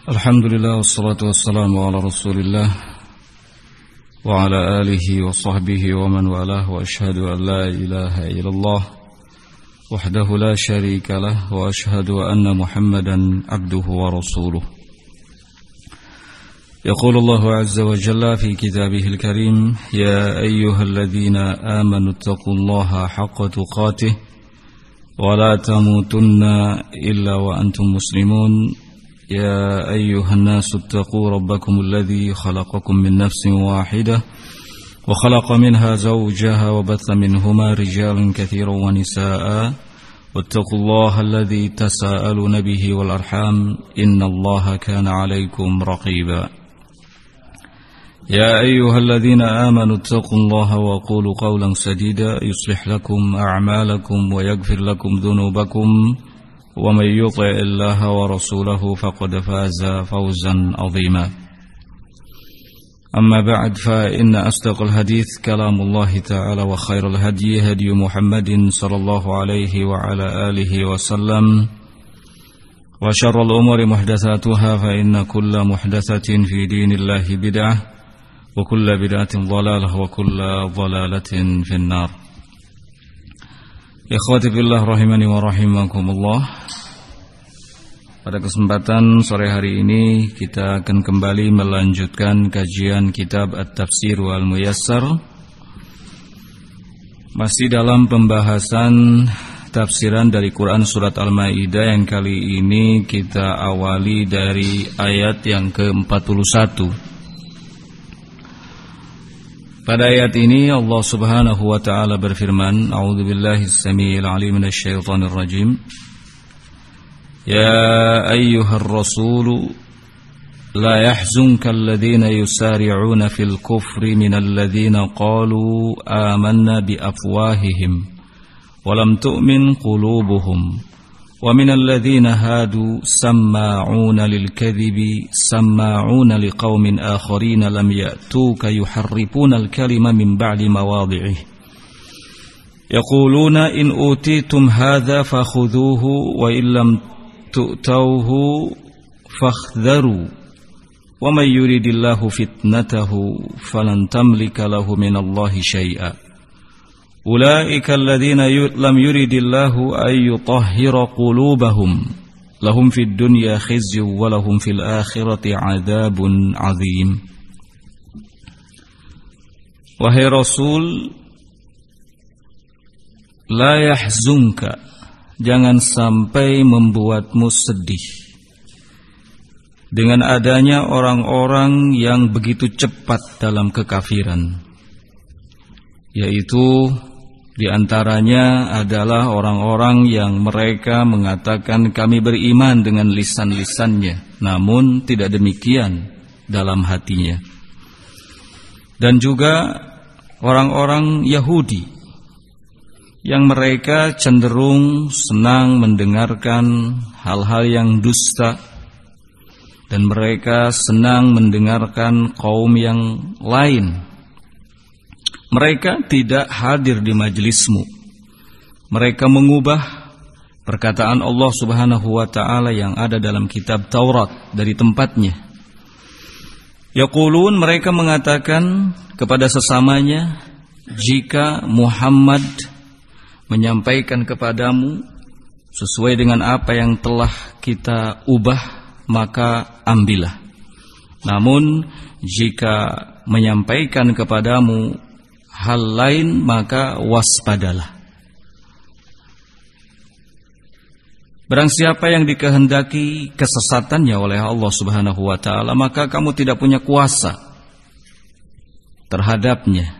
Alhamdulillah wassalatu wassalamu ala Rasulillah wa ala alihi wa sahbihi wa man walah wa ashhadu an la ilaha illallah wahdahu la syarika lah wa ashhadu anna Muhammadan abduhu wa rasuluh. يقول الله عز وجل في كتابه الكريم يا أيها الذين آمنوا اتقوا الله حق تقاته ولا تموتن إلا وأنتم مسلمون يا أيها الناس اتقوا ربكم الذي خلقكم من نفس واحدة وخلق منها زوجها وبث منهما رجالا كثيرا ونساء واتقوا الله الذي تساءلون به والأرحام إن الله كان عليكم رقيبا يا أيها الذين آمنوا اتقوا الله وقولوا قولا سديدا يصلح لكم أعمالكم ويغفر لكم ذنوبكم ومن يطع الله ورسوله فقد فاز فوزا عظيما أما بعد فإن أصدق الحديث كلام الله تعالى وخير الهدي هدي محمد صلى الله عليه وعلى آله وسلم وشر الأمور محدثاتها فإن كل محدثة في دين الله بدعة وكل بدعة ضلالة وكل ضلالة في النار. Ikhwati fillah rahimani wa rahimakumullah. Pada kesempatan sore hari ini kita akan kembali melanjutkan kajian kitab At-Tafsir wal Muyassar. Masih dalam pembahasan tafsiran dari Quran surat Al-Maidah yang kali ini kita awali dari ayat yang ke-41. Pada ayat ini Allah Subhanahu wa taala berfirman, A'udzubillahi as-sami'il 'alim minasyaitonir rajim. Ya ayyuhar rasul la yahzunka alladhina yusari'una fil kufri minal ladzina qalu amanna bi afwahihim wa lam tu'min qulubuhum. ومن الذين هادوا سماعون للكذب سماعون لقوم آخرين لم يأتوك يحرفون الكلم من بعد مواضعه يقولون إن أوتيتم هذا فخذوه وإن لم تؤتوه فاحذروا ومن يريد الله فتنته فلن تملك له من الله شيئا أولئك الذين لم يرد الله أن يطهر قلوبهم لهم في الدنيا خزي ولهم في الآخرة عذاب عظيم. Wahai Rasul, la yahzunka, jangan sampai membuatmu sedih dengan adanya orang-orang yang begitu cepat dalam kekafiran, yaitu di antaranya adalah orang-orang yang mereka mengatakan kami beriman dengan lisan-lisannya, namun tidak demikian dalam hatinya. Dan juga orang-orang Yahudi yang mereka cenderung senang mendengarkan hal-hal yang dusta, dan mereka senang mendengarkan kaum yang lain. Mereka tidak hadir di majelismu. Mereka mengubah perkataan Allah Subhanahu wa taala yang ada dalam kitab Taurat dari tempatnya. Yaqulun, mereka mengatakan kepada sesamanya, jika Muhammad menyampaikan kepadamu sesuai dengan apa yang telah kita ubah, maka ambillah. Namun jika menyampaikan kepadamu hal lain, maka waspadalah. Barang siapa yang dikehendaki kesesatannya oleh Allah Subhanahu wa taala, maka kamu tidak punya kuasa terhadapnya.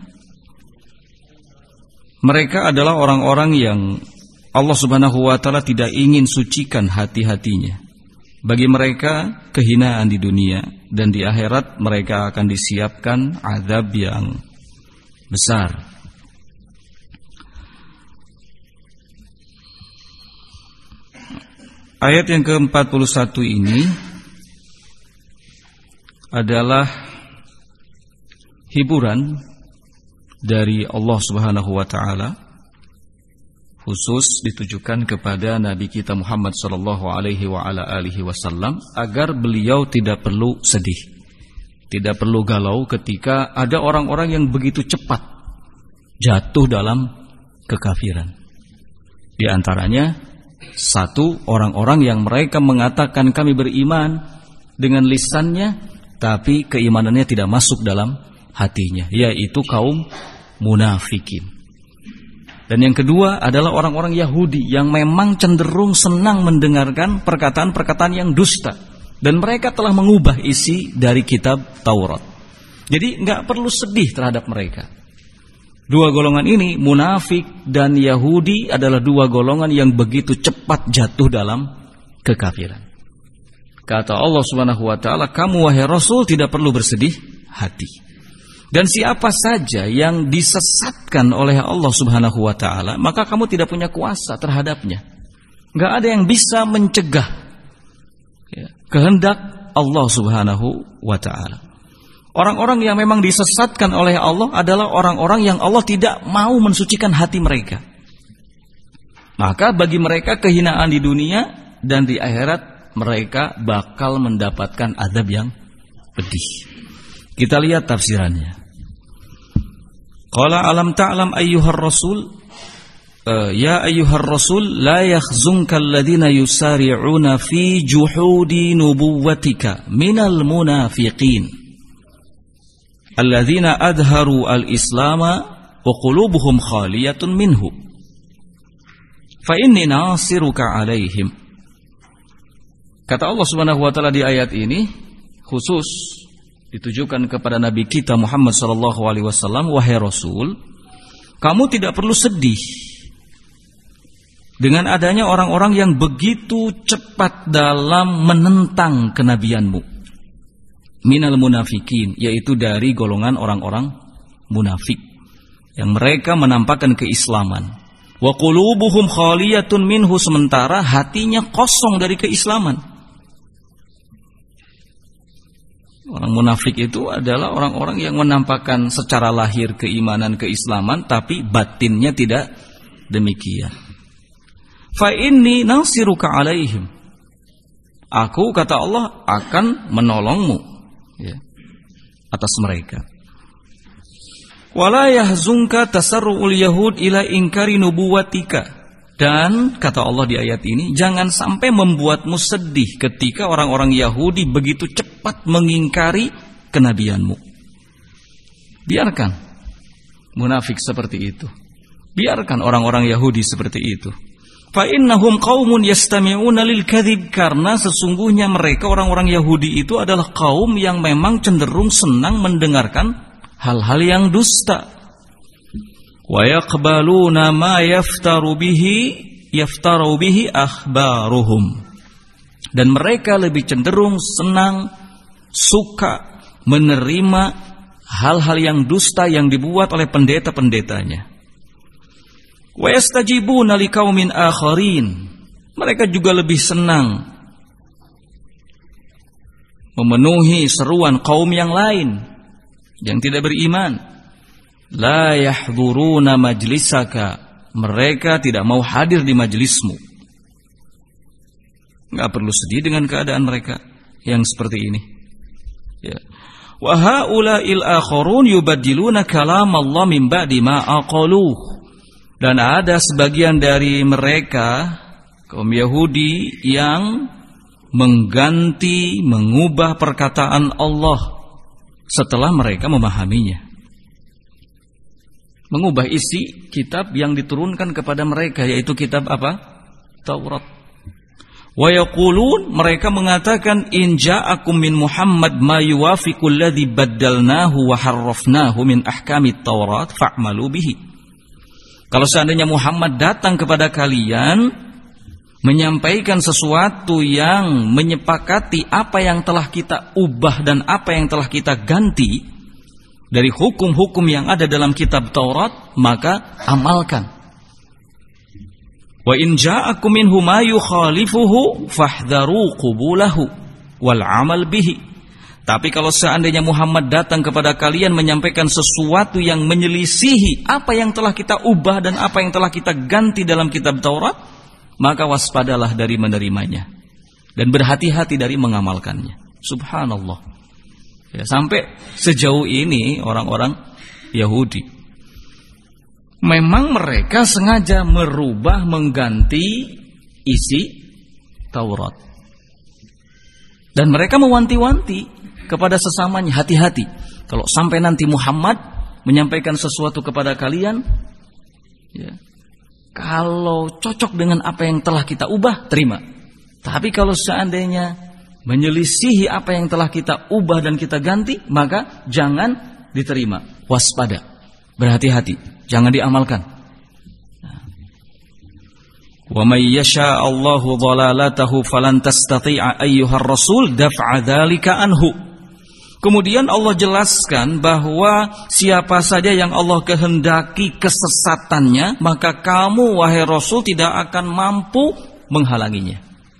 Mereka adalah orang-orang yang Allah Subhanahu wa taala tidak ingin sucikan hati-hatinya. Bagi mereka kehinaan di dunia, dan di akhirat mereka akan disiapkan azab yang besar. Ayat yang ke-41 ini adalah hiburan dari Allah Subhanahu wa taala khusus ditujukan kepada Nabi kita Muhammad sallallahu alaihi wasallam agar beliau tidak perlu sedih, tidak perlu galau ketika ada orang-orang yang begitu cepat jatuh dalam kekafiran. Di antaranya satu, orang-orang yang mereka mengatakan kami beriman dengan lisannya, tapi keimanannya tidak masuk dalam hatinya, yaitu kaum munafikin. Dan yang kedua adalah orang-orang Yahudi yang memang cenderung senang mendengarkan perkataan-perkataan yang dusta, dan mereka telah mengubah isi dari kitab Taurat. Jadi nggak perlu sedih terhadap mereka. Dua golongan ini, munafik dan Yahudi, adalah dua golongan yang begitu cepat jatuh dalam kekafiran. Kata Allah Subhanahu wa taala, kamu wahai Rasul tidak perlu bersedih hati. Dan siapa saja yang disesatkan oleh Allah Subhanahu wa taala, maka kamu tidak punya kuasa terhadapnya. Enggak ada yang bisa mencegah kehendak Allah Subhanahu wa taala. Orang-orang yang memang disesatkan oleh Allah adalah orang-orang yang Allah tidak mau mensucikan hati mereka. Maka bagi mereka kehinaan di dunia dan di akhirat, mereka bakal mendapatkan azab yang pedih. Kita lihat tafsirannya. Qala alam ta'lam ayyuhar rasul, ya ayyuhar rasul, la yakhzunka alladhina yusari'una fi juhudi nubuwwatika minal munafiqin alladhina adharu al-islama wa qulubuhum khaliyatun minhu fa inni nasiruka alaihim. Kata Allah Subhanahu wa taala di ayat ini khusus ditujukan kepada Nabi kita Muhammad sallallahu alaihi wasallam, wahai Rasul, kamu tidak perlu sedih dengan adanya orang-orang yang begitu cepat dalam menentang kenabianmu. Minal munafikin, yaitu dari golongan orang-orang munafik yang mereka menampakkan keislaman. Wa qulubuhum khaliyatun minhu, sementara hatinya kosong dari keislaman. Orang munafik itu adalah orang-orang yang menampakkan secara lahir keimanan, keislaman, tapi batinnya tidak demikian. Fa inni nasiruka alaihim. Aku, kata Allah, akan menolongmu atas mereka. Wala yahzunka tasarru'ul yahud ila inkari nubuwatika. Dan kata Allah di ayat ini, jangan sampai membuatmu sedih ketika orang-orang Yahudi begitu cepat mengingkari kenabianmu. Biarkan munafik seperti itu. Biarkan orang-orang Yahudi seperti itu. Fa innahum qaumun yastami'una lil kadzib, karena sesungguhnya mereka orang-orang Yahudi itu adalah kaum yang memang cenderung senang mendengarkan hal-hal yang dusta. Wa yaqbaluna ma yaftaru bihi akhbaruhum, dan mereka lebih cenderung senang, suka menerima hal-hal yang dusta yang dibuat oleh pendeta-pendetanya. Wa yastajibuna liqaumin akharin, mereka juga lebih senang memenuhi seruan kaum yang lain yang tidak beriman. La yahduruna majlisaka, mereka tidak mau hadir di majlismu. Enggak perlu sedih dengan keadaan mereka yang seperti ini. Ya. Wa haula'il akharun yubaddiluna kalam Allah min ba'di ma aqaluh. Dan ada sebagian dari mereka kaum Yahudi yang mengganti, mengubah perkataan Allah setelah mereka memahaminya. Mengubah isi kitab yang diturunkan kepada mereka, yaitu kitab apa? Taurat. Wa yaqulun, mereka mengatakan, in ja'akum min Muhammad ma yuwafiqu alladhi baddalnahu wa harrafnahu min ahkamit Taurat fa'malu bihi. Kalau seandainya Muhammad datang kepada kalian menyampaikan sesuatu yang menyepakati apa yang telah kita ubah dan apa yang telah kita ganti dari hukum-hukum yang ada dalam kitab Taurat, maka amalkan. Wa in ja'akum minhu ma yukhalifuhu fahdharu qubulahu wal amal bihi. Tapi kalau seandainya Muhammad datang kepada kalian menyampaikan sesuatu yang menyelisihi apa yang telah kita ubah dan apa yang telah kita ganti dalam kitab Taurat, maka waspadalah dari menerimanya dan berhati-hati dari mengamalkannya. Subhanallah. Ya, sampai sejauh ini orang-orang Yahudi memang mereka sengaja merubah, mengganti isi Taurat. Dan mereka mewanti-wanti kepada sesamanya, hati-hati. Kalau sampai nanti Muhammad menyampaikan sesuatu kepada kalian, ya, kalau cocok dengan apa yang telah kita ubah, terima. Tapi kalau seandainya menyelisihi apa yang telah kita ubah dan kita ganti, maka jangan diterima. Waspada, berhati-hati, jangan diamalkan. Wa may yasha Allahu dhalalatahu falan tastati'a ayyuhar rasul daf'a dzalika anhu. Kemudian Allah jelaskan bahwa siapa saja yang Allah kehendaki kesesatannya, maka kamu wahai Rasul tidak akan mampu menghalanginya.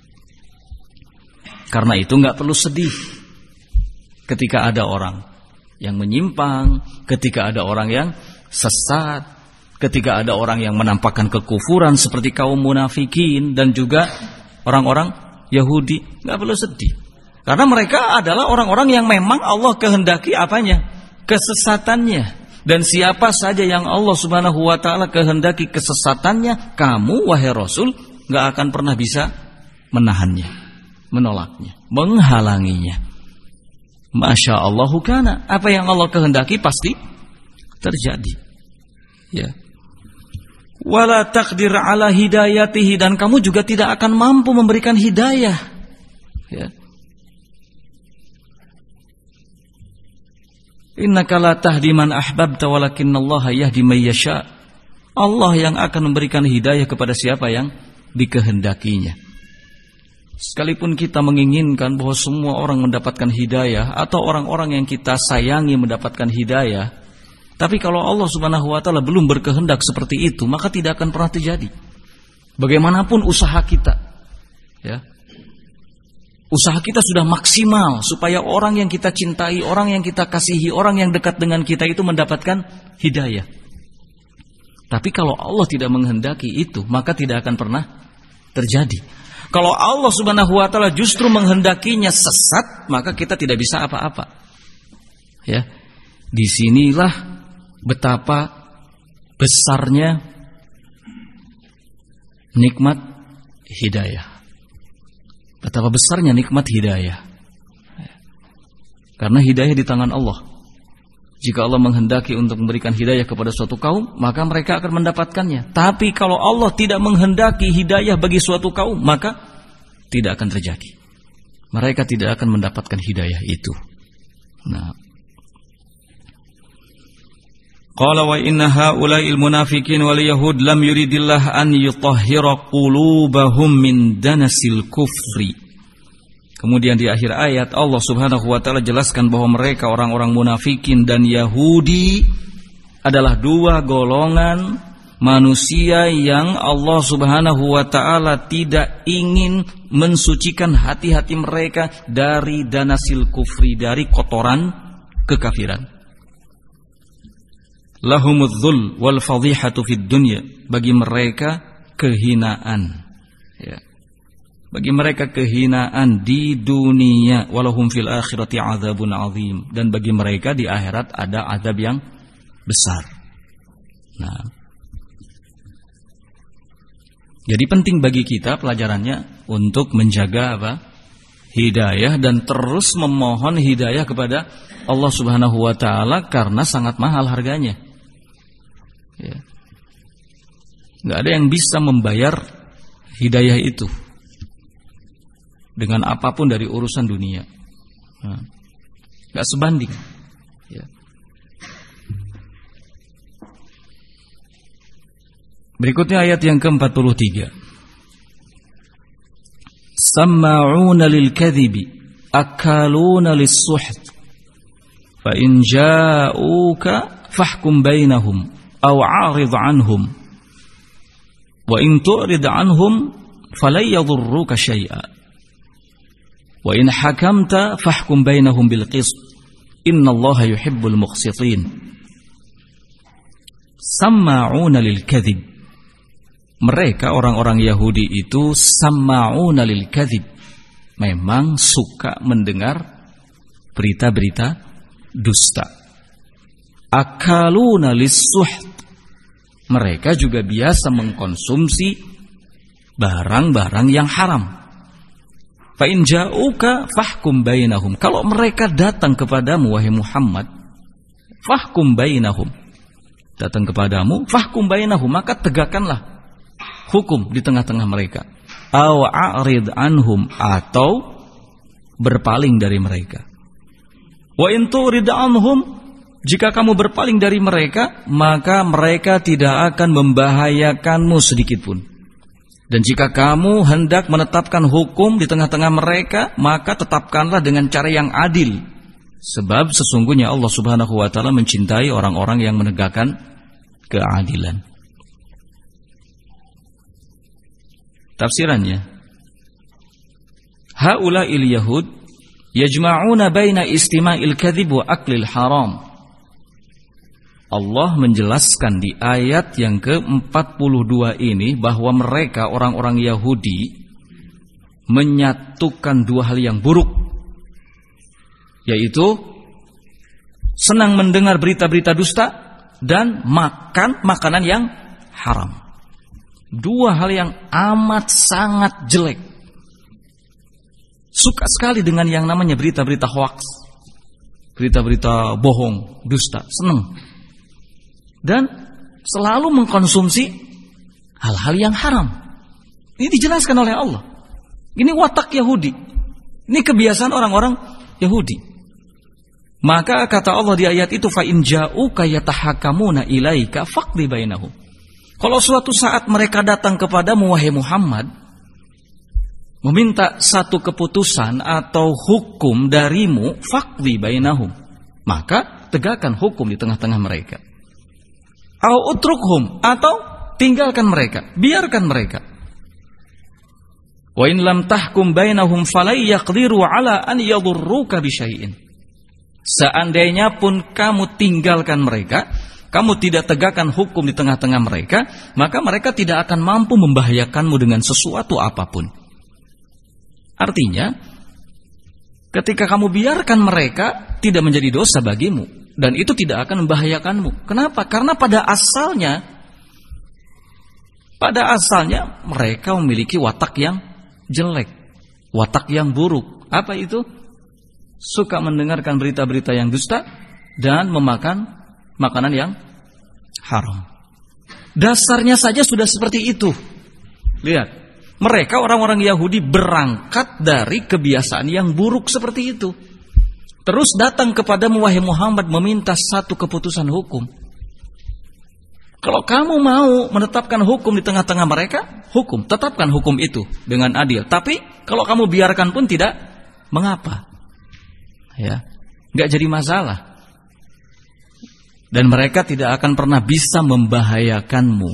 Karena itu enggak perlu sedih ketika ada orang yang menyimpang, ketika ada orang yang sesat, ketika ada orang yang menampakkan kekufuran seperti kaum munafikin dan juga orang-orang Yahudi. Enggak perlu sedih. Karena mereka adalah orang-orang yang memang Allah kehendaki apanya? Kesesatannya. Dan siapa saja yang Allah subhanahu wa ta'ala kehendaki kesesatannya, kamu wahai Rasul gak akan pernah bisa menahannya, menolaknya, menghalanginya. Masya Allahu kana. Apa yang Allah kehendaki pasti terjadi. Ya. Wala taqdir ala hidayatihi. Dan kamu juga tidak akan mampu memberikan hidayah. Ya. Innaka la tahdi man ahbabta walakinallaha yahdi may yasha. Allah yang akan memberikan hidayah kepada siapa yang dikehendakinya. Sekalipun kita menginginkan bahwa semua orang mendapatkan hidayah atau orang-orang yang kita sayangi mendapatkan hidayah, tapi kalau Allah subhanahu wa ta'ala belum berkehendak seperti itu, maka tidak akan pernah terjadi. Bagaimanapun usaha kita, ya, usaha kita sudah maksimal supaya orang yang kita cintai, orang yang kita kasihi, orang yang dekat dengan kita itu mendapatkan hidayah. Tapi kalau Allah tidak menghendaki itu, maka tidak akan pernah terjadi. Kalau Allah subhanahu wa ta'ala justru menghendakinya sesat, maka kita tidak bisa apa-apa. Ya, disinilah betapa besarnya nikmat hidayah. Betapa besarnya nikmat hidayah. Karena hidayah di tangan Allah. Jika Allah menghendaki untuk memberikan hidayah kepada suatu kaum, maka mereka akan mendapatkannya. Tapi kalau Allah tidak menghendaki hidayah bagi suatu kaum, maka tidak akan terjadi. Mereka tidak akan mendapatkan hidayah itu. Nah, qala wa inna haula'il munafiqin wal yahud lam yuridillah an yutahhira qulubahum min danasil kufri. Kemudian di akhir ayat Allah subhanahu wa ta'ala jelaskan bahwa mereka orang-orang munafikin dan Yahudi adalah dua golongan manusia yang Allah subhanahu wa ta'ala tidak ingin mensucikan hati-hati mereka dari danasil kufri, dari kotoran kekafiran. Lahumudzul wal fadhihatu fid dunya. Bagi mereka kehinaan, ya. Bagi mereka kehinaan di dunia, walahum fil akhirati adzabun azim, dan bagi mereka di akhirat ada azab yang besar. Nah, jadi penting bagi kita pelajarannya untuk menjaga apa? Hidayah dan terus memohon hidayah kepada Allah Subhanahu wa taala karena sangat mahal harganya. Ya. Enggak ada yang bisa membayar hidayah itu dengan apapun dari urusan dunia. Gak sebanding, ya. Berikutnya ayat yang ke-43. Samma'una lil kadhibi akaluna lis-suht fa in ja'uka fahkum bainahum aw 'arid 'anhum wa in tu'rid 'anhum falan yadhurruka syai'a. Wa in hakamta fahkum bainahum bil qist. Innallaha yuhibbul muqsitin. Samma'una lil kadhib. Mereka orang-orang Yahudi itu samma'una lil kadhib. Memang suka mendengar berita-berita dusta. Akaluna lis-suht. Mereka juga biasa mengkonsumsi barang-barang yang haram. Fa in ja'uka fahkum bainahum. Kalau mereka datang kepadamu wahai Muhammad, fahkum bainahum. Datang kepadamu, fahkum bainahum, maka tegakkanlah hukum di tengah-tengah mereka. Aw a'rid anhum, atau berpaling dari mereka. Wa in turid anhum, jika kamu berpaling dari mereka, maka mereka tidak akan membahayakanmu sedikitpun. Dan jika kamu hendak menetapkan hukum di tengah-tengah mereka, maka tetapkanlah dengan cara yang adil. Sebab sesungguhnya Allah Subhanahu wa taala mencintai orang-orang yang menegakkan keadilan. Tafsirannya, haula'il yahud yajma'una baina istima'il kadhib wa aklil haram. Allah menjelaskan di ayat yang ke-42 ini bahwa mereka orang-orang Yahudi menyatukan dua hal yang buruk, yaitu senang mendengar berita-berita dusta dan makan makanan yang haram. Dua hal yang amat sangat jelek. Suka sekali dengan yang namanya berita-berita hoax, berita-berita bohong, dusta, senang. Dan selalu mengkonsumsi hal-hal yang haram. Ini dijelaskan oleh Allah. Ini watak Yahudi. Ini kebiasaan orang-orang Yahudi. Maka kata Allah di ayat itu, fa in ja'uka yatahakamuna ilaika faqdi bainahum. Kalau suatu saat mereka datang kepadamu wahai Muhammad, meminta satu keputusan atau hukum darimu, faqdi bainahum, maka tegakkan hukum di tengah-tengah mereka. Au utrukhum, atau tinggalkan mereka, biarkan mereka. Wa in lam tahkum bainahum falay yaqdiru ala an yadurruka bi syai'in. Seandainya pun kamu tinggalkan mereka, kamu tidak tegakkan hukum di tengah-tengah mereka, maka mereka tidak akan mampu membahayakanmu dengan sesuatu apapun. Artinya, ketika kamu biarkan mereka, tidak menjadi dosa bagimu. Dan itu tidak akan membahayakanmu. Kenapa? Karena pada asalnya mereka memiliki watak yang jelek, watak yang buruk. Apa itu? Suka mendengarkan berita-berita yang dusta dan memakan makanan yang haram. Dasarnya saja sudah seperti itu. Lihat, mereka orang-orang Yahudi berangkat dari kebiasaan yang buruk seperti itu. Terus datang kepadamu wahai Muhammad meminta satu keputusan hukum. Kalau kamu mau menetapkan hukum di tengah-tengah mereka, hukum, tetapkan hukum itu dengan adil. Tapi kalau kamu biarkan pun tidak mengapa. Ya, enggak jadi masalah. Dan mereka tidak akan pernah bisa membahayakanmu.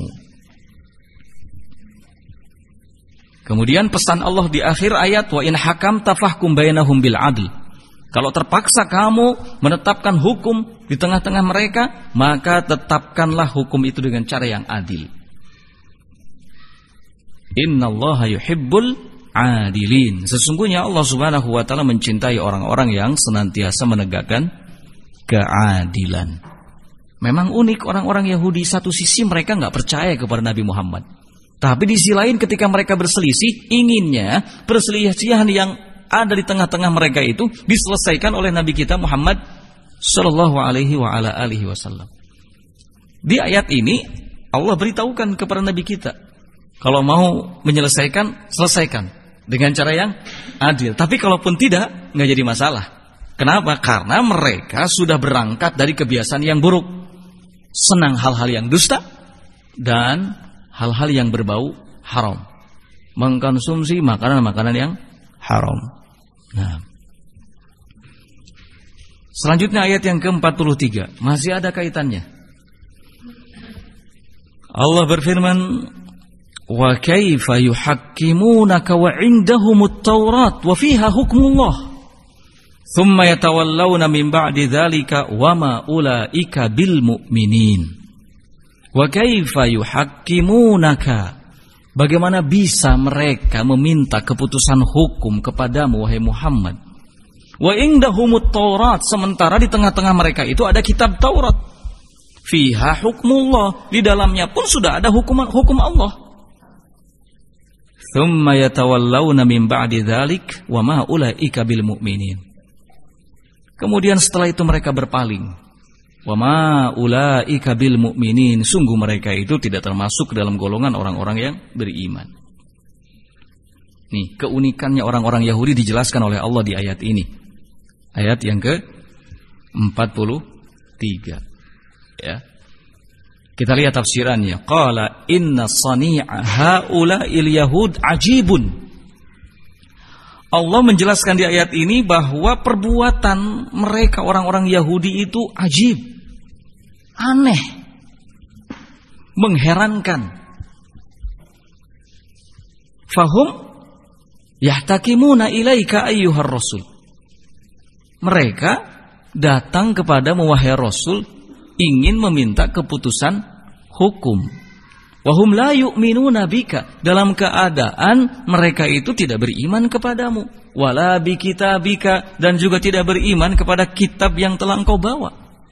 Kemudian pesan Allah di akhir ayat, wa in hakamta fahkum bainahum bil adl. Kalau terpaksa kamu menetapkan hukum di tengah-tengah mereka, maka tetapkanlah hukum itu dengan cara yang adil. Innallaha yuhibbul adilin. Sesungguhnya Allah Subhanahu wa taala mencintai orang-orang yang senantiasa menegakkan keadilan. Memang unik orang-orang Yahudi, satu sisi mereka enggak percaya kepada Nabi Muhammad. Tapi di sisi lain ketika mereka berselisih, inginnya perselisihan yang ada di tengah-tengah mereka itu diselesaikan oleh Nabi kita Muhammad sallallahu alaihi wa ala alihi wasallam. Di ayat ini Allah beritahukan kepada Nabi kita, kalau mau menyelesaikan, selesaikan dengan cara yang adil. Tapi kalaupun tidak, enggak jadi masalah. Kenapa? Karena mereka sudah berangkat dari kebiasaan yang buruk. Senang hal-hal yang dusta dan hal-hal yang berbau haram. Mengkonsumsi makanan-makanan yang haram. Nah. Selanjutnya ayat yang ke-43, masih ada kaitannya. Allah berfirman, Wa kaifa yuhakkimunaka wa 'indahumut Taurat wa fiha hukmullah. Thumma yatawallawna min ba'di dzalika wa ma ulaika bil mu'minin. Wa kaifa yuhakkimunaka. Bagaimana bisa mereka meminta keputusan hukum kepadamu wahai Muhammad? Wa indahumut Taurat, sementara di tengah-tengah mereka itu ada kitab Taurat. Fiha hukmullah, di dalamnya pun sudah ada hukum Allah. Thumma yatawallawna min ba'di dzalik wa ma ulaika bil mu'minin. Kemudian setelah itu mereka berpaling. Wa ma ulaika bil mu'minin, sungguh mereka itu tidak termasuk dalam golongan orang-orang yang beriman. Nih, keunikannya orang-orang Yahudi dijelaskan oleh Allah di ayat ini. Ayat yang ke-43. Ya. Kita lihat tafsirannya. Qala inna sani'a haula'il yahud ajibun. Allah menjelaskan di ayat ini bahwa perbuatan mereka orang-orang Yahudi itu ajib, aneh, mengherankan. Fahum yahtakimuna ilaika ayyuhar rasul. Mereka datang kepadamu wahai Rasul, ingin meminta keputusan hukum. Wahum la yu'minuna bika, dalam keadaan mereka itu tidak beriman kepadamu. Wala bi kitabika, dan juga tidak beriman kepada kitab yang telah engkau bawa.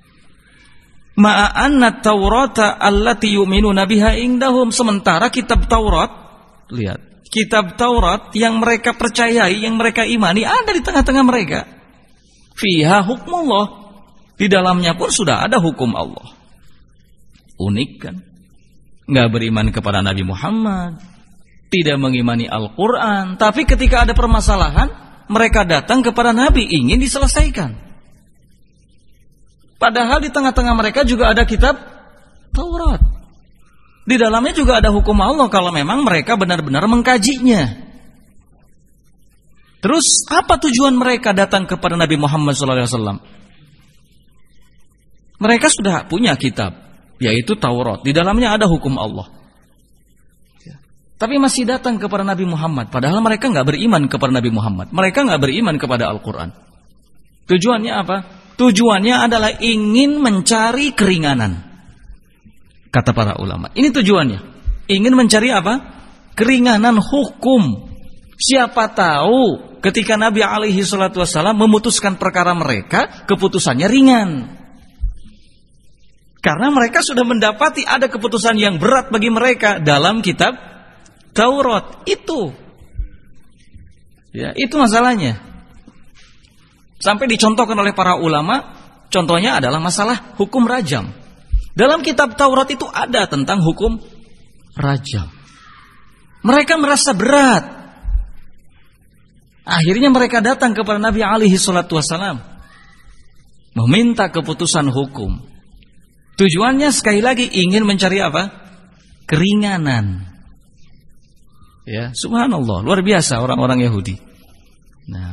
Ma'anna Taurata allati yu'minuna biha indahum, sementara kitab Taurat, lihat, kitab Taurat yang mereka percayai, yang mereka imani ada di tengah-tengah mereka. Fiha hukmullah, di dalamnya pun sudah ada hukum Allah. Unik kan? Nggak beriman kepada Nabi Muhammad, tidak mengimani Al-Quran, tapi ketika ada permasalahan, mereka datang kepada Nabi ingin diselesaikan. Padahal di tengah-tengah mereka juga ada kitab Taurat. Di dalamnya juga ada hukum Allah kalau memang mereka benar-benar mengkajinya. Terus apa tujuan mereka datang kepada Nabi Muhammad SAW? Mereka sudah punya kitab, yaitu Taurat. Di dalamnya ada hukum Allah. Tapi masih datang kepada Nabi Muhammad. Padahal mereka nggak beriman kepada Nabi Muhammad. Mereka nggak beriman kepada Al-Quran. Tujuannya apa? Tujuannya adalah ingin mencari keringanan. Kata para ulama. Ini tujuannya. Ingin mencari apa? Keringanan hukum. Siapa tahu ketika Nabi alaihi salatu wassalam memutuskan perkara mereka, keputusannya ringan. Karena mereka sudah mendapati ada keputusan yang berat bagi mereka dalam kitab Taurat. Itu masalahnya. Sampai dicontohkan oleh para ulama, contohnya adalah masalah hukum rajam. Dalam kitab Taurat itu ada tentang hukum rajam. Mereka merasa berat. Akhirnya mereka datang kepada Nabi alaihi salatu wassalam, meminta keputusan hukum. Tujuannya sekali lagi ingin mencari apa? Keringanan. Ya, subhanallah, luar biasa orang-orang Yahudi. Nah,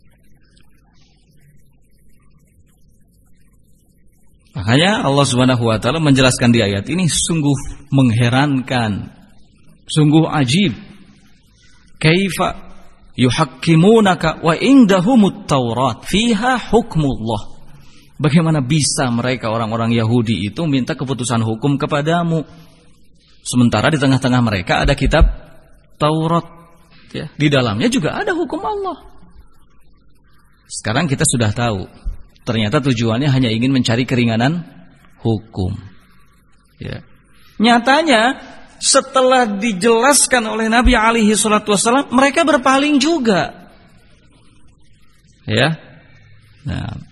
makanya Allah Subhanahu wa taala menjelaskan di ayat ini sungguh mengherankan, sungguh ajib. Kaifa yuhakkimunaka wa indahumut Taurat fiha hukmullah. Bagaimana bisa mereka orang-orang Yahudi itu minta keputusan hukum kepadamu, sementara di tengah-tengah mereka ada kitab Taurat, ya, di dalamnya juga ada hukum Allah. Sekarang kita sudah tahu, ternyata tujuannya hanya ingin mencari keringanan hukum. Ya. Nyatanya setelah dijelaskan oleh Nabi alaihi salatu wassalam, mereka berpaling juga. Ya. Nah,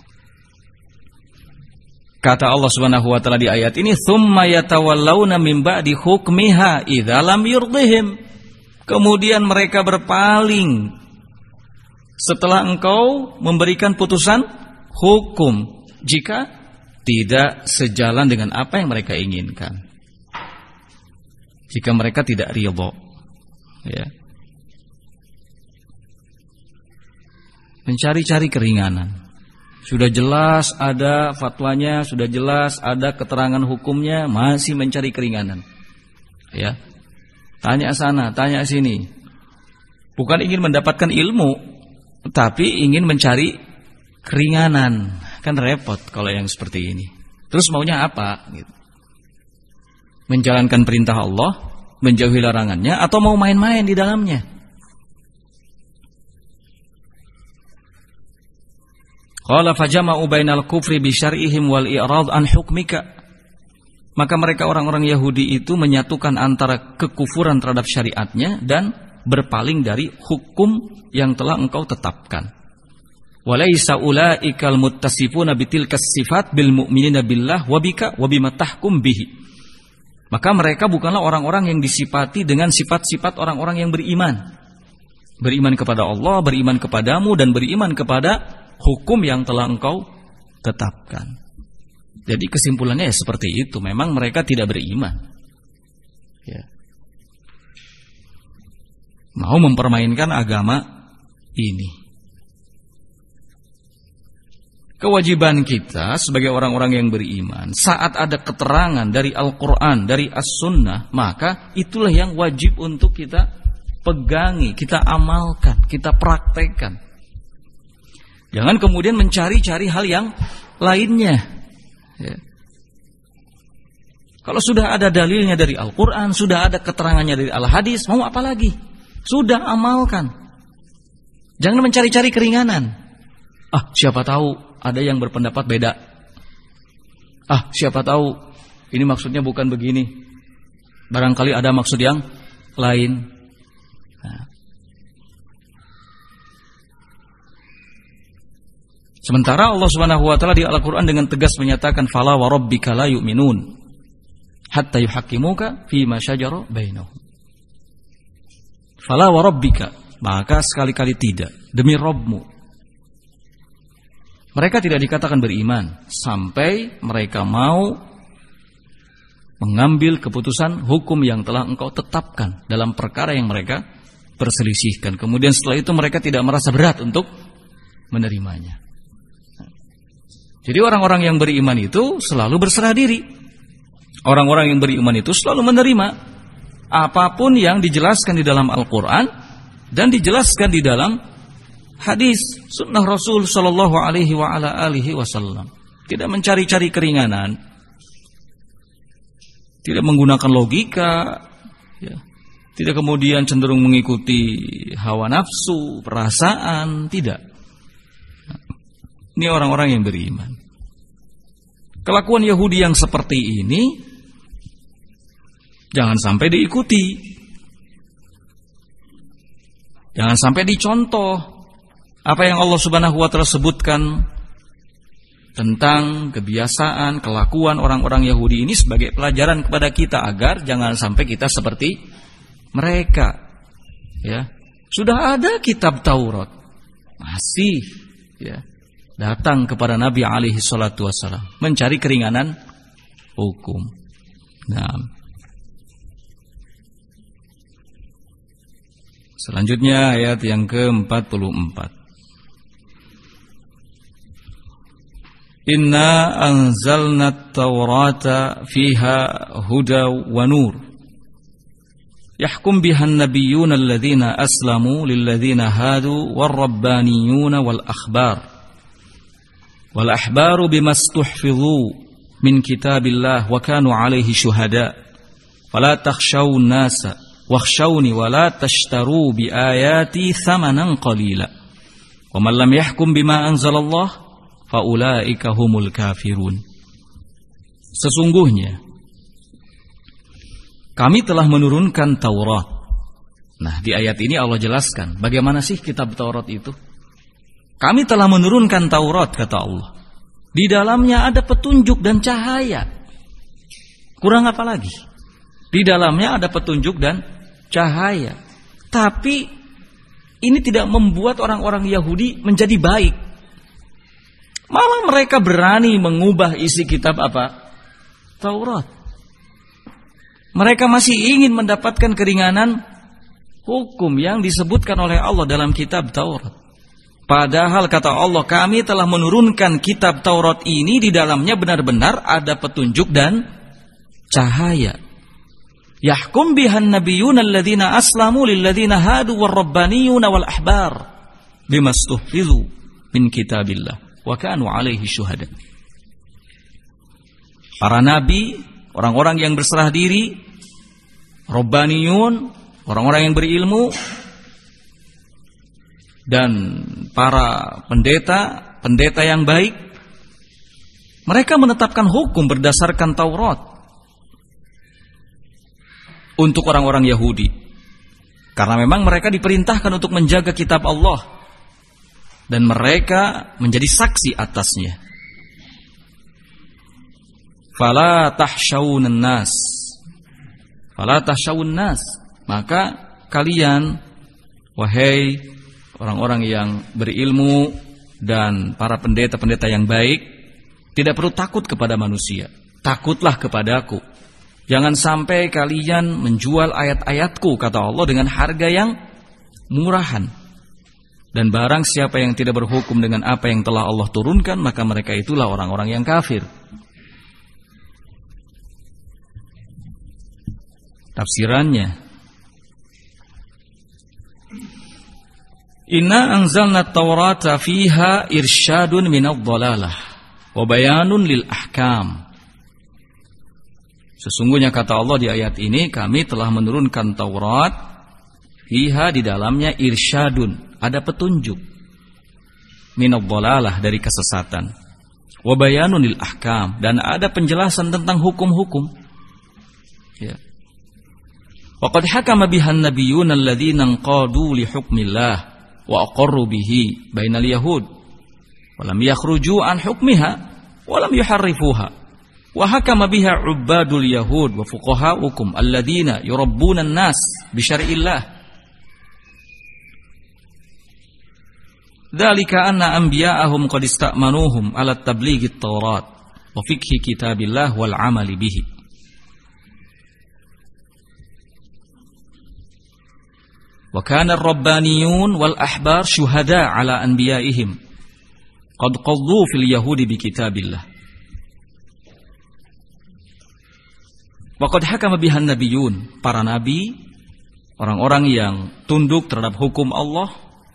kata Allah Subhanahu wa taala di ayat ini, "Tsumma yatawallawna min ba'di hukmiha idza lam yurdihim." Kemudian mereka berpaling setelah engkau memberikan putusan hukum jika tidak sejalan dengan apa yang mereka inginkan. Jika mereka tidak ridha, ya. Mencari-cari keringanan. Sudah jelas ada fatwanya, sudah jelas ada keterangan hukumnya, masih mencari keringanan. Ya. tanya sana, tanya sini. Bukan ingin mendapatkan ilmu, tapi ingin mencari keringanan. Kan repot kalau yang seperti ini. Terus maunya apa? Gitu. Menjalankan perintah Allah, menjauhi larangannya, atau mau main-main di dalamnya? Qala fajama'u bainal kufri bi syar'ihim wal i'rad an hukmika. Maka mereka orang-orang Yahudi itu menyatukan antara kekufuran terhadap syariatnya dan berpaling dari hukum yang telah engkau tetapkan. Walaysa ulaikal muttasifuna bitilkas sifat bil mu'minina billah wa bika wa bima tahkum bihi. Maka mereka bukanlah orang-orang yang disifati dengan sifat-sifat orang-orang yang beriman. Beriman kepada Allah, beriman kepadamu, dan beriman kepada hukum yang telah engkau tetapkan. Jadi kesimpulannya ya seperti itu. Memang mereka tidak beriman, ya. Mau mempermainkan agama ini. Kewajiban kita sebagai orang-orang yang beriman, saat ada keterangan dari Al-Quran, dari As-Sunnah, maka itulah yang wajib untuk kita pegangi, kita amalkan, kita praktekkan. Jangan kemudian mencari-cari hal yang lainnya, ya. Kalau sudah ada dalilnya dari Al-Quran, sudah ada keterangannya dari Al-Hadis, mau apa lagi? Sudah amalkan. Jangan mencari-cari keringanan. Siapa tahu ada yang berpendapat beda. Siapa tahu ini maksudnya bukan begini. Barangkali ada maksud yang lain. Sementara Allah Subhanahu wa taala di Al-Qur'an dengan tegas menyatakan fala wa rabbika la yu'minun hatta yuhaqqimuka fi ma syajara bainahum. Fala wa rabbika, maka sekali-kali tidak, demi Rabbmu. Mereka tidak dikatakan beriman sampai mereka mau mengambil keputusan hukum yang telah engkau tetapkan dalam perkara yang mereka perselisihkan. Kemudian setelah itu mereka tidak merasa berat untuk menerimanya. Jadi orang-orang yang beriman itu selalu berserah diri. Orang-orang yang beriman itu selalu menerima apapun yang dijelaskan di dalam Al-Quran dan dijelaskan di dalam hadis sunnah Rasul Sallallahu Alaihi Wasallam. Tidak mencari-cari keringanan, tidak menggunakan logika, ya. Tidak kemudian cenderung mengikuti hawa nafsu, perasaan, tidak. Ini orang-orang yang beriman. Kelakuan Yahudi yang seperti ini jangan sampai diikuti, jangan sampai dicontoh. Apa yang Allah Subhanahu wa taala sebutkan tentang kebiasaan, kelakuan orang-orang Yahudi ini sebagai pelajaran kepada kita agar jangan sampai kita seperti mereka. Ya, sudah ada kitab Taurat, masih ya datang kepada Nabi alaihi salatu wassalam mencari keringanan hukum. Nah, selanjutnya ayat yang ke-44. Inna anzalna at-taurata fiha huda wa nur yahkum biha an-nabiyyuna alladhina aslamu lilladhina hadu war-rabbaniyuna wal-akhbar wal-ahbaru bimastuhfidhu min kitabillah wa kanu alaihi syuhada fala takhshawun nasa wakhshawni wa la tashtaru bi ayati thamanan qalila wa man lam yahkum bima anzalallah fa ulaika humul kafirun. Sesungguhnya kami telah menurunkan Taurat. Nah, di ayat ini Allah jelaskan bagaimana sih kitab Taurat itu. Kami telah menurunkan Taurat, kata Allah. Di dalamnya ada petunjuk dan cahaya. Kurang apa lagi? Di dalamnya ada petunjuk dan cahaya. Tapi ini tidak membuat orang-orang Yahudi menjadi baik. Malah mereka berani mengubah isi kitab apa? Taurat. Mereka masih ingin mendapatkan keringanan hukum yang disebutkan oleh Allah dalam kitab Taurat. Padahal kata Allah, kami telah menurunkan kitab Taurat ini, di dalamnya benar-benar ada petunjuk dan cahaya. Yahkum bihan nabiyyuna alladzina aslamu lilladzina hadu warabbaniyuna wal ahbar bimastuhfizu min kitabillah wa kanu alaihi syuhada. Para nabi, orang-orang yang berserah diri, rabbaniyun, orang-orang yang berilmu, dan para pendeta yang baik, mereka menetapkan hukum berdasarkan Taurat untuk orang-orang Yahudi. Karena memang mereka diperintahkan untuk menjaga kitab Allah dan mereka menjadi saksi atasnya. Fala tahsyawun nas. Fala tahsyawun nas. Maka kalian, wahai orang-orang yang berilmu dan para pendeta-pendeta yang baik, tidak perlu takut kepada manusia. Takutlah kepadaku. Jangan sampai kalian menjual ayat-ayatku, kata Allah, dengan harga yang murahan. Dan barang siapa yang tidak berhukum dengan apa yang telah Allah turunkan, maka mereka itulah orang-orang yang kafir. Tafsirannya, Inna anzalna at-taurata fiha irsyadun minadh-dhalalah wa bayanun lil ahkam. Sesungguhnya kata Allah di ayat ini, kami telah menurunkan Taurat, fiha di dalamnya irsyadun, ada petunjuk, minadh-dhalalah dari kesesatan, wa bayanun lil ahkam, dan ada penjelasan tentang hukum-hukum. Ya. Wa qad hakama bihan nabiyyuna alladzina qadu li hukmillah wa aqarru bihi bainal yahud wa lam yakhruju an hukmiha wa lam yuharrifuha. Wa hakama biha ubbadul yahud wa fuqahaukum alladzina yurabbuna an-nas bi syar'illah. Dzalika anna anbiya'ahum qad ista'manuhum 'ala tablighi at-taurat wa fiqhi kitabillah wal 'amali bihi. Wa kana ar-rabbaniyun wal ahbar syuhada 'ala anbiya'ihim qad qaddu fil yahudi bi kitabillah. Waqad hakama bihan nabiyyun, para nabi, orang-orang yang tunduk terhadap hukum Allah,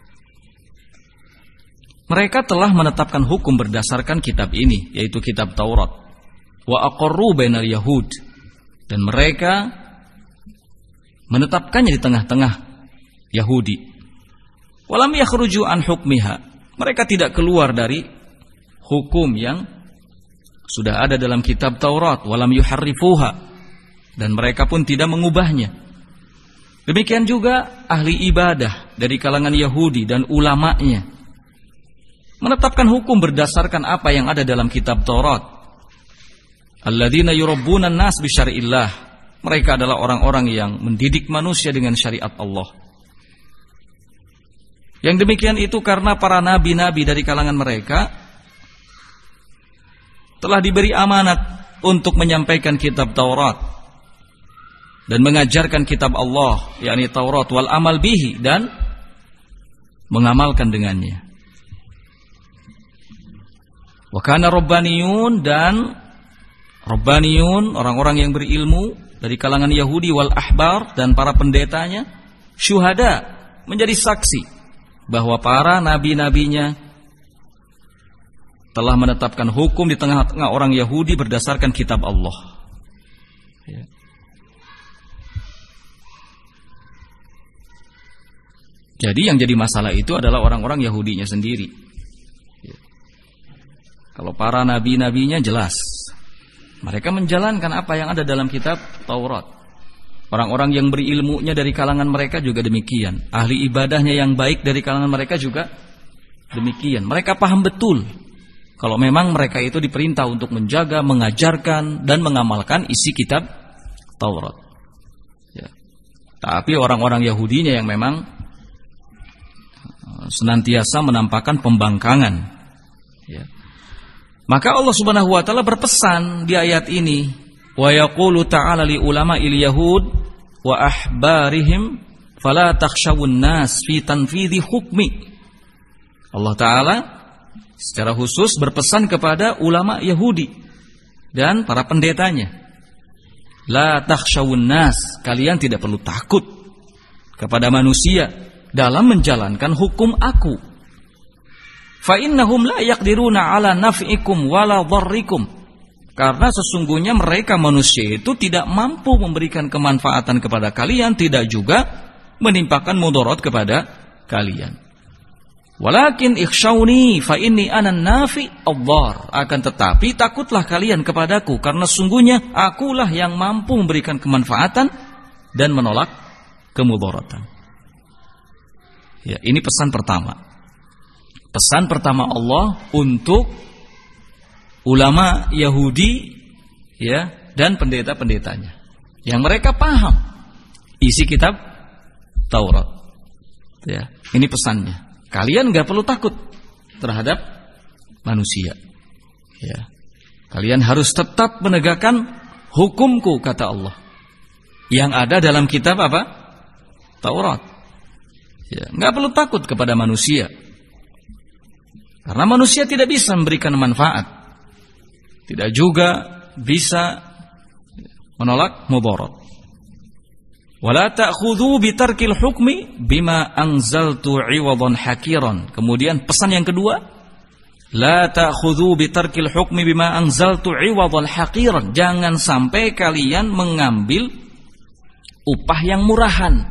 mereka telah menetapkan hukum berdasarkan kitab ini, yaitu kitab Taurat. Wa aqarru bainal yahud, dan mereka menetapkannya di tengah-tengah Yahudi. Wa lam yakhruju an hukmiha, mereka tidak keluar dari hukum yang sudah ada dalam kitab Taurat. Wa lam yuharrifuha, dan mereka pun tidak mengubahnya. Demikian juga ahli ibadah dari kalangan Yahudi dan ulamanya menetapkan hukum berdasarkan apa yang ada dalam kitab Taurat. Alladzina yurabbuna an-nas bi syar'illah, mereka adalah orang-orang yang mendidik manusia dengan syariat Allah. Yang demikian itu karena para nabi-nabi dari kalangan mereka telah diberi amanat untuk menyampaikan kitab Taurat dan mengajarkan kitab Allah, yakni Taurat, wal amal bihi, dan mengamalkan dengannya. Wa kana rabbaniyun, dan rabbaniyun, orang-orang yang berilmu dari kalangan Yahudi wal ahbar, dan para pendetanya, syuhada, menjadi saksi bahwa para nabi-nabinya telah menetapkan hukum di tengah-tengah orang Yahudi berdasarkan kitab Allah. Ya. Jadi yang jadi masalah itu adalah orang-orang Yahudinya sendiri. Ya. Kalau para nabi-nabinya jelas, mereka menjalankan apa yang ada dalam kitab Taurat. Orang-orang yang berilmunya dari kalangan mereka juga demikian. Ahli ibadahnya yang baik dari kalangan mereka juga demikian. Mereka paham betul kalau memang mereka itu diperintah untuk menjaga, mengajarkan, dan mengamalkan isi kitab Taurat. Ya. Tapi orang-orang Yahudinya yang memang senantiasa menampakkan pembangkangan. Ya. Maka Allah Subhanahu wa taala berpesan di ayat ini, wa yaqulu ta'ala li ulama'il yahud wa ahbarihim fala takhshawun nas fi tanfidhi hukmi. Allah taala secara khusus berpesan kepada ulama Yahudi dan para pendetanya. La takhshawun nas, kalian tidak perlu takut kepada manusia dalam menjalankan hukum aku. Fa innahum la yaqdiruna ala naf'ikum wala dharrikum. Karena sesungguhnya mereka manusia itu tidak mampu memberikan kemanfaatan kepada kalian, tidak juga menimpakan mudarat kepada kalian. Walakin ikhshawni fa inni ana nafi ad-dhar. Akan tetapi takutlah kalian kepadaku, karena sungguhnya akulah yang mampu memberikan kemanfaatan dan menolak kemudaratan. Ya, ini pesan pertama. Pesan pertama Allah untuk ulama Yahudi, ya, dan pendeta-pendetanya, yang mereka paham isi kitab Taurat. Ya, ini pesannya. Kalian gak perlu takut terhadap manusia. Ya. Kalian harus tetap menegakkan hukumku, kata Allah, yang ada dalam kitab apa? Taurat. Ya. Gak perlu takut kepada manusia, karena manusia tidak bisa memberikan manfaat, tidak juga bisa menolak mudarat. Wala ta'khudhu bitarkil hukmi bima anzaltu 'iwadan hakiran. Kemudian pesan yang kedua, la ta'khudhu bitarkil hukmi bima anzaltu 'iwadan hakiran. Jangan sampai kalian mengambil upah yang murahan.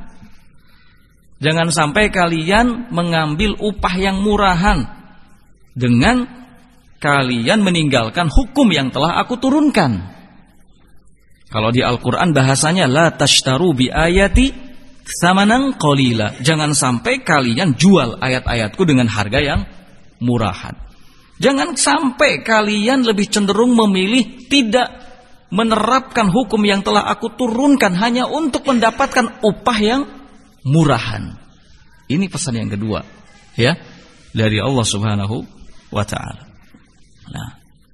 Jangan sampai kalian mengambil upah yang murahan dengan kalian meninggalkan hukum yang telah aku turunkan. Kalau di Al-Quran bahasanya la tashtaru bi ayati tsamanan qalila. Jangan sampai kalian jual ayat-ayatku dengan harga yang murahan. Jangan sampai kalian lebih cenderung memilih tidak menerapkan hukum yang telah aku turunkan hanya untuk mendapatkan upah yang murahan. Ini pesan yang kedua, ya, dari Allah Subhanahu wa ta'ala. Nah,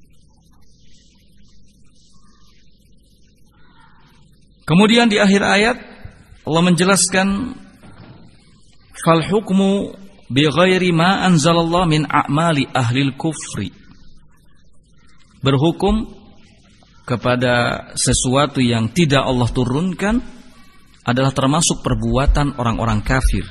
kemudian di akhir ayat Allah menjelaskan fal hukmu bi ghairi ma anzalallah min a'mali ahlil kufri. Berhukum kepada sesuatu yang tidak Allah turunkan adalah termasuk perbuatan orang-orang kafir.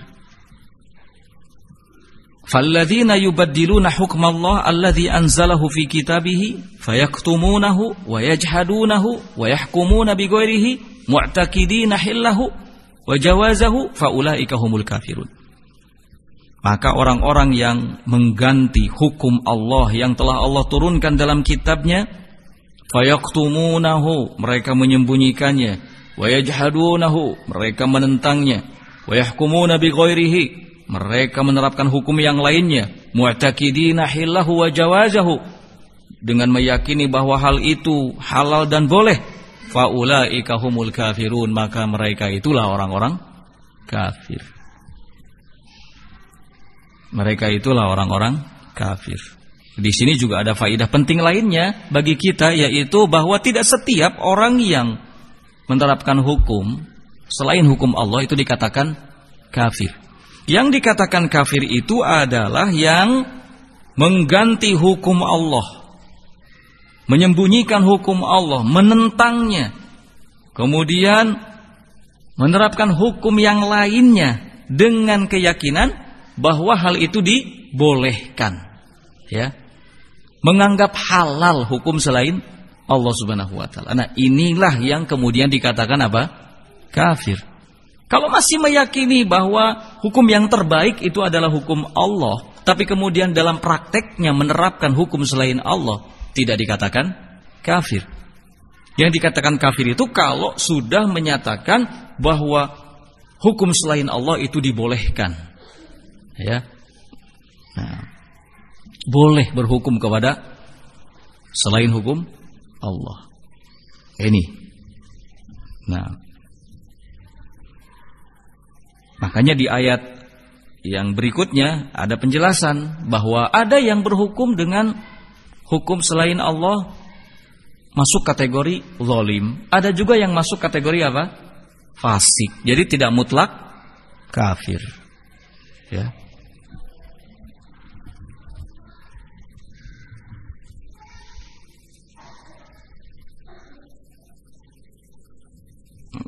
Falladzina yubaddiluna hukmallah alladzi anzalahu fi kitabihi fayaktumunahu wa yajhadunahu wa yahkumuna bi ghairihi mu'taqidina hillahu wa jawazahu faulaika humul kafirun. Maka orang-orang yang mengganti hukum Allah yang telah Allah turunkan dalam kitabnya, fayaktumunahu, mereka menyembunyikannya, wa yajhadunahu, mereka menentangnya, wa yahkumuna bi ghairihi, mereka menerapkan hukum yang lainnya, mu'taqidina hillahu wa jawazahu, dengan meyakini bahwa hal itu halal dan boleh, faulaika humul kafirun, maka mereka itulah orang-orang kafir. Mereka itulah orang-orang kafir. Di sini juga ada faidah penting lainnya bagi kita, yaitu bahwa tidak setiap orang yang menerapkan hukum selain hukum Allah itu dikatakan kafir. Yang dikatakan kafir itu adalah yang mengganti hukum Allah, menyembunyikan hukum Allah, menentangnya, kemudian menerapkan hukum yang lainnya dengan keyakinan bahwa hal itu dibolehkan, ya, menganggap halal hukum selain Allah Subhanahu wa ta'ala. Nah, inilah yang kemudian dikatakan apa? Kafir. Kalau masih meyakini bahwa hukum yang terbaik itu adalah hukum Allah, tapi kemudian dalam prakteknya menerapkan hukum selain Allah, tidak dikatakan kafir. Yang dikatakan kafir itu kalau sudah menyatakan bahwa hukum selain Allah itu dibolehkan, ya. Nah, boleh berhukum kepada selain hukum Allah. Ini. Nah, makanya di ayat yang berikutnya ada penjelasan bahwa ada yang berhukum dengan hukum selain Allah masuk kategori zalim, ada juga yang masuk kategori apa? Fasik. Jadi tidak mutlak kafir. Ya.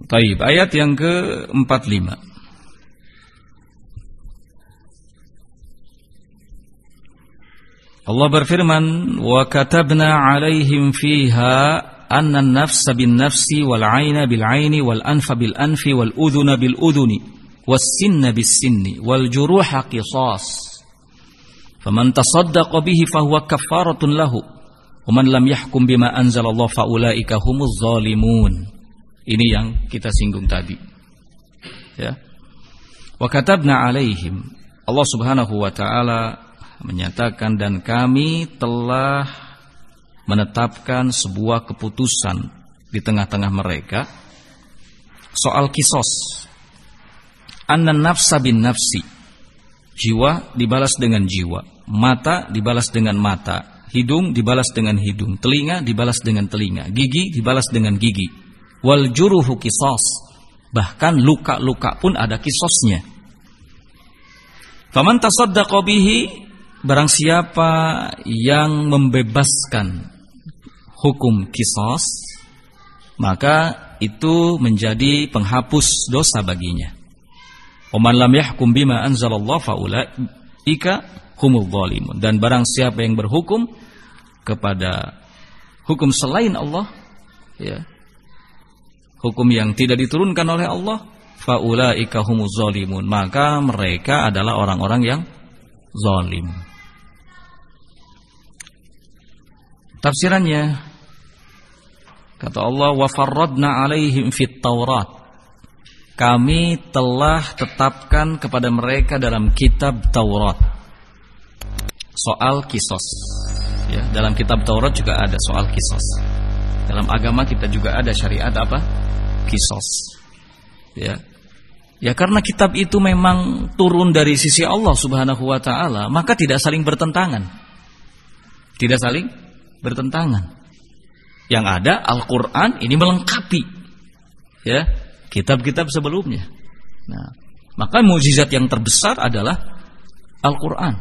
Taib, ayat yang ke-45. Allah berfirman, wa katabna 'alaihim fiha anna an-nafsa bin-nafsi wal 'aina bil-'aini wal anfa bil-anfi wal udhuna bil-udhuni was sinna bis-sinni wal juruha qisas. Faman tasaddaqa bihi fahuwa kaffaratun lahu wa man lam yahkum bima anzalallahu fa ulaika humuz zalimun. Ini yang kita singgung tadi. Ya. Wa katabna 'alaihim. Allah Subhanahu wa taala menyatakan, dan kami telah menetapkan sebuah keputusan di tengah-tengah mereka soal kisos. Anna nafsa bin nafsi, jiwa dibalas dengan jiwa, mata dibalas dengan mata, hidung dibalas dengan hidung, telinga dibalas dengan telinga, gigi dibalas dengan gigi. Wal juruhu kisos, bahkan luka-luka pun ada kisosnya. Faman tasaddaqa bihi, barang siapa yang membebaskan hukum kisos, maka itu menjadi penghapus dosa baginya. Waman lam yahkum bima anzalallahu faulaika humul zalimun. Dan barang siapa yang berhukum kepada hukum selain Allah, ya, hukum yang tidak diturunkan oleh Allah, faulaika humul zalimun, maka mereka adalah orang-orang yang zalim. Tafsirannya, kata Allah, wa farradna 'alaihim fit Taurat, kami telah tetapkan kepada mereka dalam kitab Taurat soal kisos. Ya, dalam kitab Taurat juga ada soal kisos. Dalam agama kita juga ada syariat apa? Kisos. Ya. Ya, karena kitab itu memang turun dari sisi Allah Subhanahu wa taala, maka tidak saling bertentangan. Tidak saling bertentangan. Yang ada Al-Qur'an ini melengkapi, ya, kitab-kitab sebelumnya. Nah, maka mukjizat yang terbesar adalah Al-Qur'an.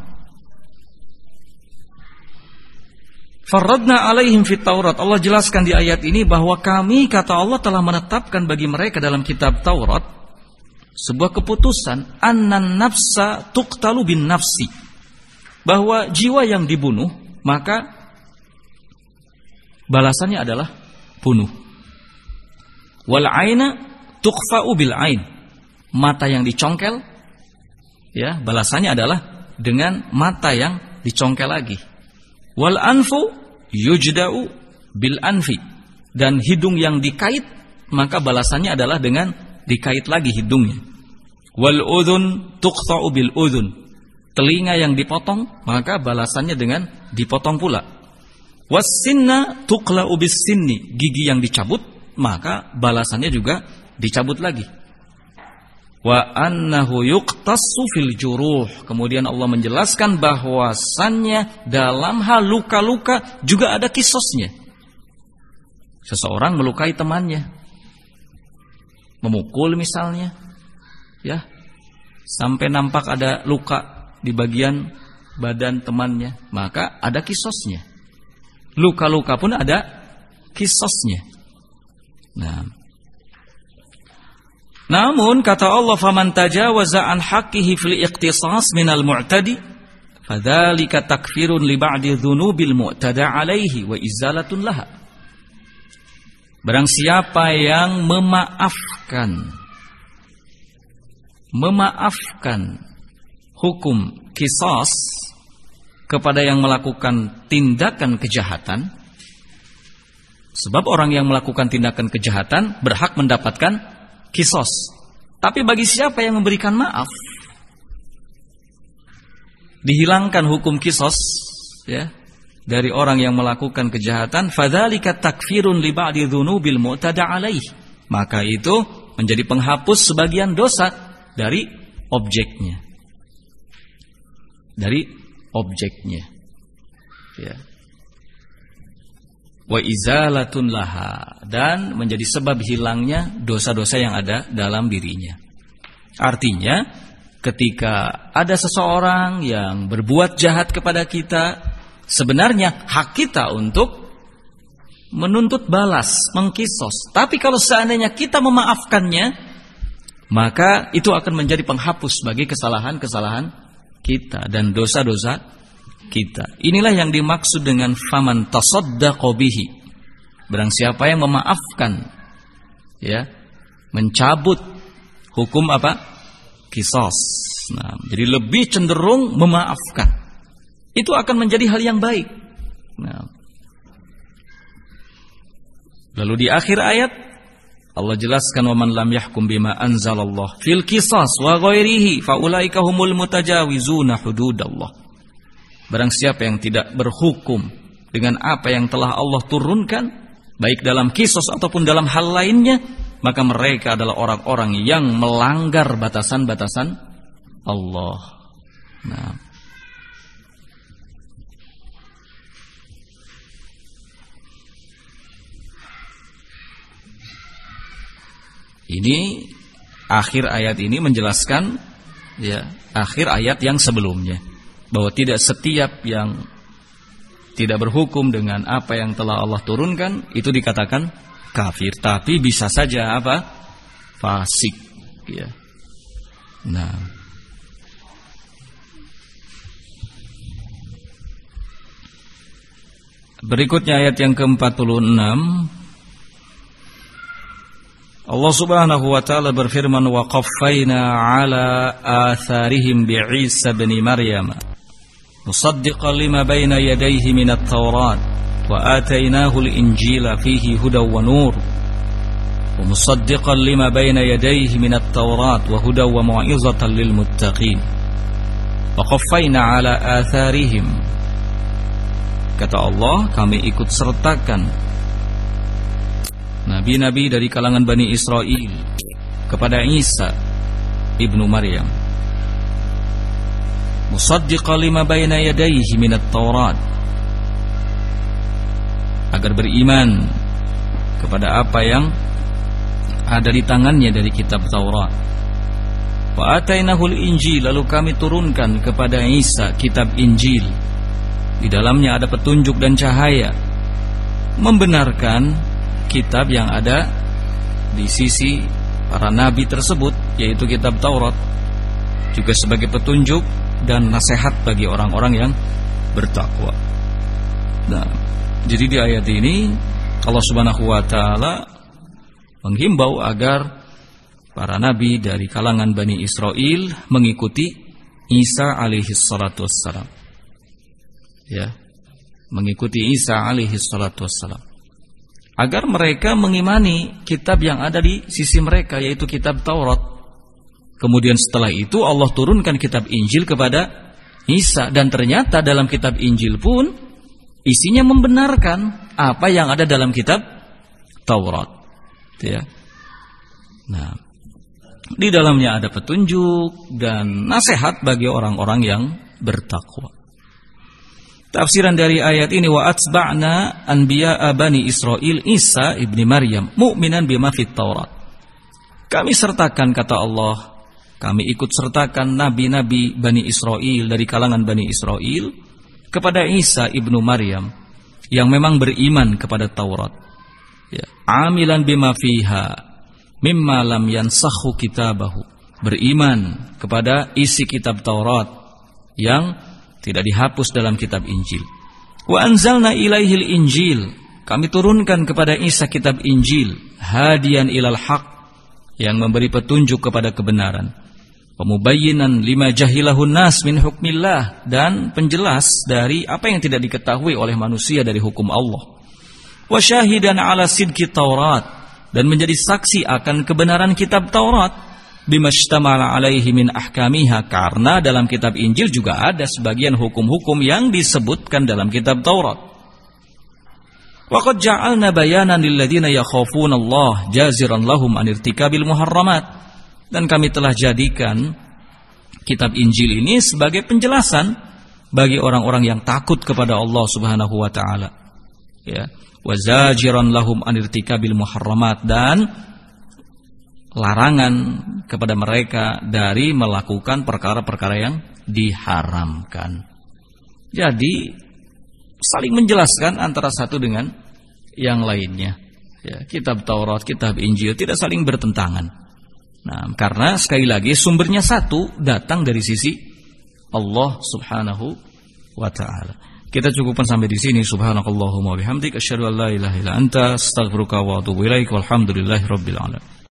Farradna 'alaihim fit Taurat. Allah jelaskan di ayat ini bahwa kami, kata Allah, telah menetapkan bagi mereka dalam kitab Taurat sebuah keputusan, annan nafsa tuqtalu bin nafsi, bahwa jiwa yang dibunuh maka balasannya adalah bunuh. Wal aina tuqfa'u bil ain, mata yang dicongkel, ya, balasannya adalah dengan mata yang dicongkel lagi. Wal anfu yujda'u bil anfi, dan hidung yang dikait maka balasannya adalah dengan dikait lagi hidungnya. Wal udhun tuqta'u bil udhun, telinga yang dipotong maka balasannya dengan dipotong pula. Was sinna tuqla'u bis sinni, gigi yang dicabut maka balasannya juga dicabut lagi. Wa annahu yuqtassu fil juruh, kemudian Allah menjelaskan bahwasannya dalam hal luka-luka juga ada kisosnya. Seseorang melukai temannya, memukul misalnya, ya, sampai nampak ada luka di bagian badan temannya, maka ada kisosnya. Luka-luka pun ada kisosnya. Nah, namun kata Allah, faman tajawaza an haqqihi fil iqtisas minal mu'tadi fadzalika takfirun li ba'di dzunubil mu'tada 'alaihi wa izalatun laha. Barang siapa yang memaafkan hukum qisas kepada yang melakukan tindakan kejahatan, sebab orang yang melakukan tindakan kejahatan berhak mendapatkan qisas. Tapi bagi siapa yang memberikan maaf, dihilangkan hukum qisas, ya, dari orang yang melakukan kejahatan, fadzalika takfirun li ba'di dzunubil mu'tada 'alaih, maka itu menjadi penghapus sebagian dosa dari objeknya. Ya. Wa izalatun laha, dan menjadi sebab hilangnya dosa-dosa yang ada dalam dirinya. Artinya, ketika ada seseorang yang berbuat jahat kepada kita, sebenarnya hak kita untuk menuntut balas, mengkisos. Tapi kalau seandainya kita memaafkannya, maka itu akan menjadi penghapus bagi kesalahan-kesalahan kita dan dosa-dosa kita. Inilah yang dimaksud dengan faman tasaddaqa bihi. Barang siapa yang memaafkan, ya, mencabut hukum apa? Qisas. Nah, jadi lebih cenderung memaafkan. Itu akan menjadi hal yang baik. Nah, lalu di akhir ayat Allah jelaskan wa man lam yahkum bima anzalallah fil qisas wa ghairihi fa ulaika humul mutajawizuna hududallah. Barang siapa yang tidak berhukum dengan apa yang telah Allah turunkan, baik dalam qisas ataupun dalam hal lainnya, maka mereka adalah orang-orang yang melanggar batasan-batasan Allah. Nah, ini akhir ayat ini menjelaskan, ya, akhir ayat yang sebelumnya, bahwa tidak setiap yang tidak berhukum dengan apa yang telah Allah turunkan itu dikatakan kafir, tapi bisa saja apa? Fasik, ya. Nah, berikutnya ayat yang ke-46, Allah Subhanahu wa taala berfirman wa qaffayna ala atharihim bi Isa bin Maryam musaddiqan lima bayna yadayhi min at-taurat wa atainahu al-injila fihi hudaw wa nur wa musaddiqan lima bayna yadayhi min at-taurat wa hudaw wa mau'izatan lil muttaqin wa qaffayna ala atharihim. Kata Allah, kami ikut sertakan nabi-nabi dari kalangan Bani Israel kepada Isa ibnu Maryam, musaddiqan lima baina yadayhi minat Taurat, agar beriman kepada apa yang ada di tangannya dari kitab Taurat. Wa atainahul Injil, lalu kami turunkan kepada Isa kitab Injil, di dalamnya ada petunjuk dan cahaya, membenarkan kitab yang ada di sisi para nabi tersebut, yaitu kitab Taurat, juga sebagai petunjuk dan nasihat bagi orang-orang yang bertakwa. Nah, jadi di ayat ini Allah Subhanahu wa taala menghimbau agar para nabi dari kalangan Bani Israel mengikuti Isa alaihi salatu wassalam. Ya, mengikuti Isa alaihi salatu wassalam, agar mereka mengimani kitab yang ada di sisi mereka, yaitu kitab Taurat. Kemudian setelah itu Allah turunkan kitab Injil kepada Isa, dan ternyata dalam kitab Injil pun isinya membenarkan apa yang ada dalam kitab Taurat, ya. Nah, di dalamnya ada petunjuk dan nasihat bagi orang-orang yang bertakwa. Tafsiran dari ayat ini, wa atba'na anbiya'a Bani Israel Isa ibni Maryam mu'minan bima fit Taurat. Kami sertakan, kata Allah, kami ikut sertakan nabi-nabi Bani Israel dari kalangan Bani Israel kepada Isa ibnu Maryam yang memang beriman kepada Taurat, ya, amilan bima fiha mimma lam yansakhu kitabahu, beriman kepada isi kitab Taurat yang tidak dihapus dalam kitab Injil. Wa anzalna ilaihil Injil, kami turunkan kepada Isa kitab Injil, hadiyan ilal haq, yang memberi petunjuk kepada kebenaran, pemubayyinan lima jahilahun nas min hukmillah, dan penjelas dari apa yang tidak diketahui oleh manusia dari hukum Allah. Wa syahidan ala sidqi Taurat, dan menjadi saksi akan kebenaran kitab Taurat, bimastamala alaihi min ahkamiha, karena dalam kitab Injil juga ada sebagian hukum-hukum yang disebutkan dalam kitab Taurat. Wa qad ja'alna bayanan lil ladzina yakhafuna Allah jaziran lahum an irtikabil muharramat, dan kami telah jadikan kitab Injil ini sebagai penjelasan bagi orang-orang yang takut kepada Allah Subhanahu wa taala, ya, wa zajiran lahum an irtikabil muharramat, dan larangan kepada mereka dari melakukan perkara-perkara yang diharamkan. Jadi saling menjelaskan antara satu dengan yang lainnya. Ya, kitab Taurat, kitab Injil tidak saling bertentangan. Nah, karena sekali lagi sumbernya satu, datang dari sisi Allah Subhanahu wa taala. Kita cukupkan sampai di sini. Subhanakallahumma wa bihamdika asyhadu an la ilaha illa anta astaghfiruka wa atubu ilaik. Walhamdulillahirabbil alamin.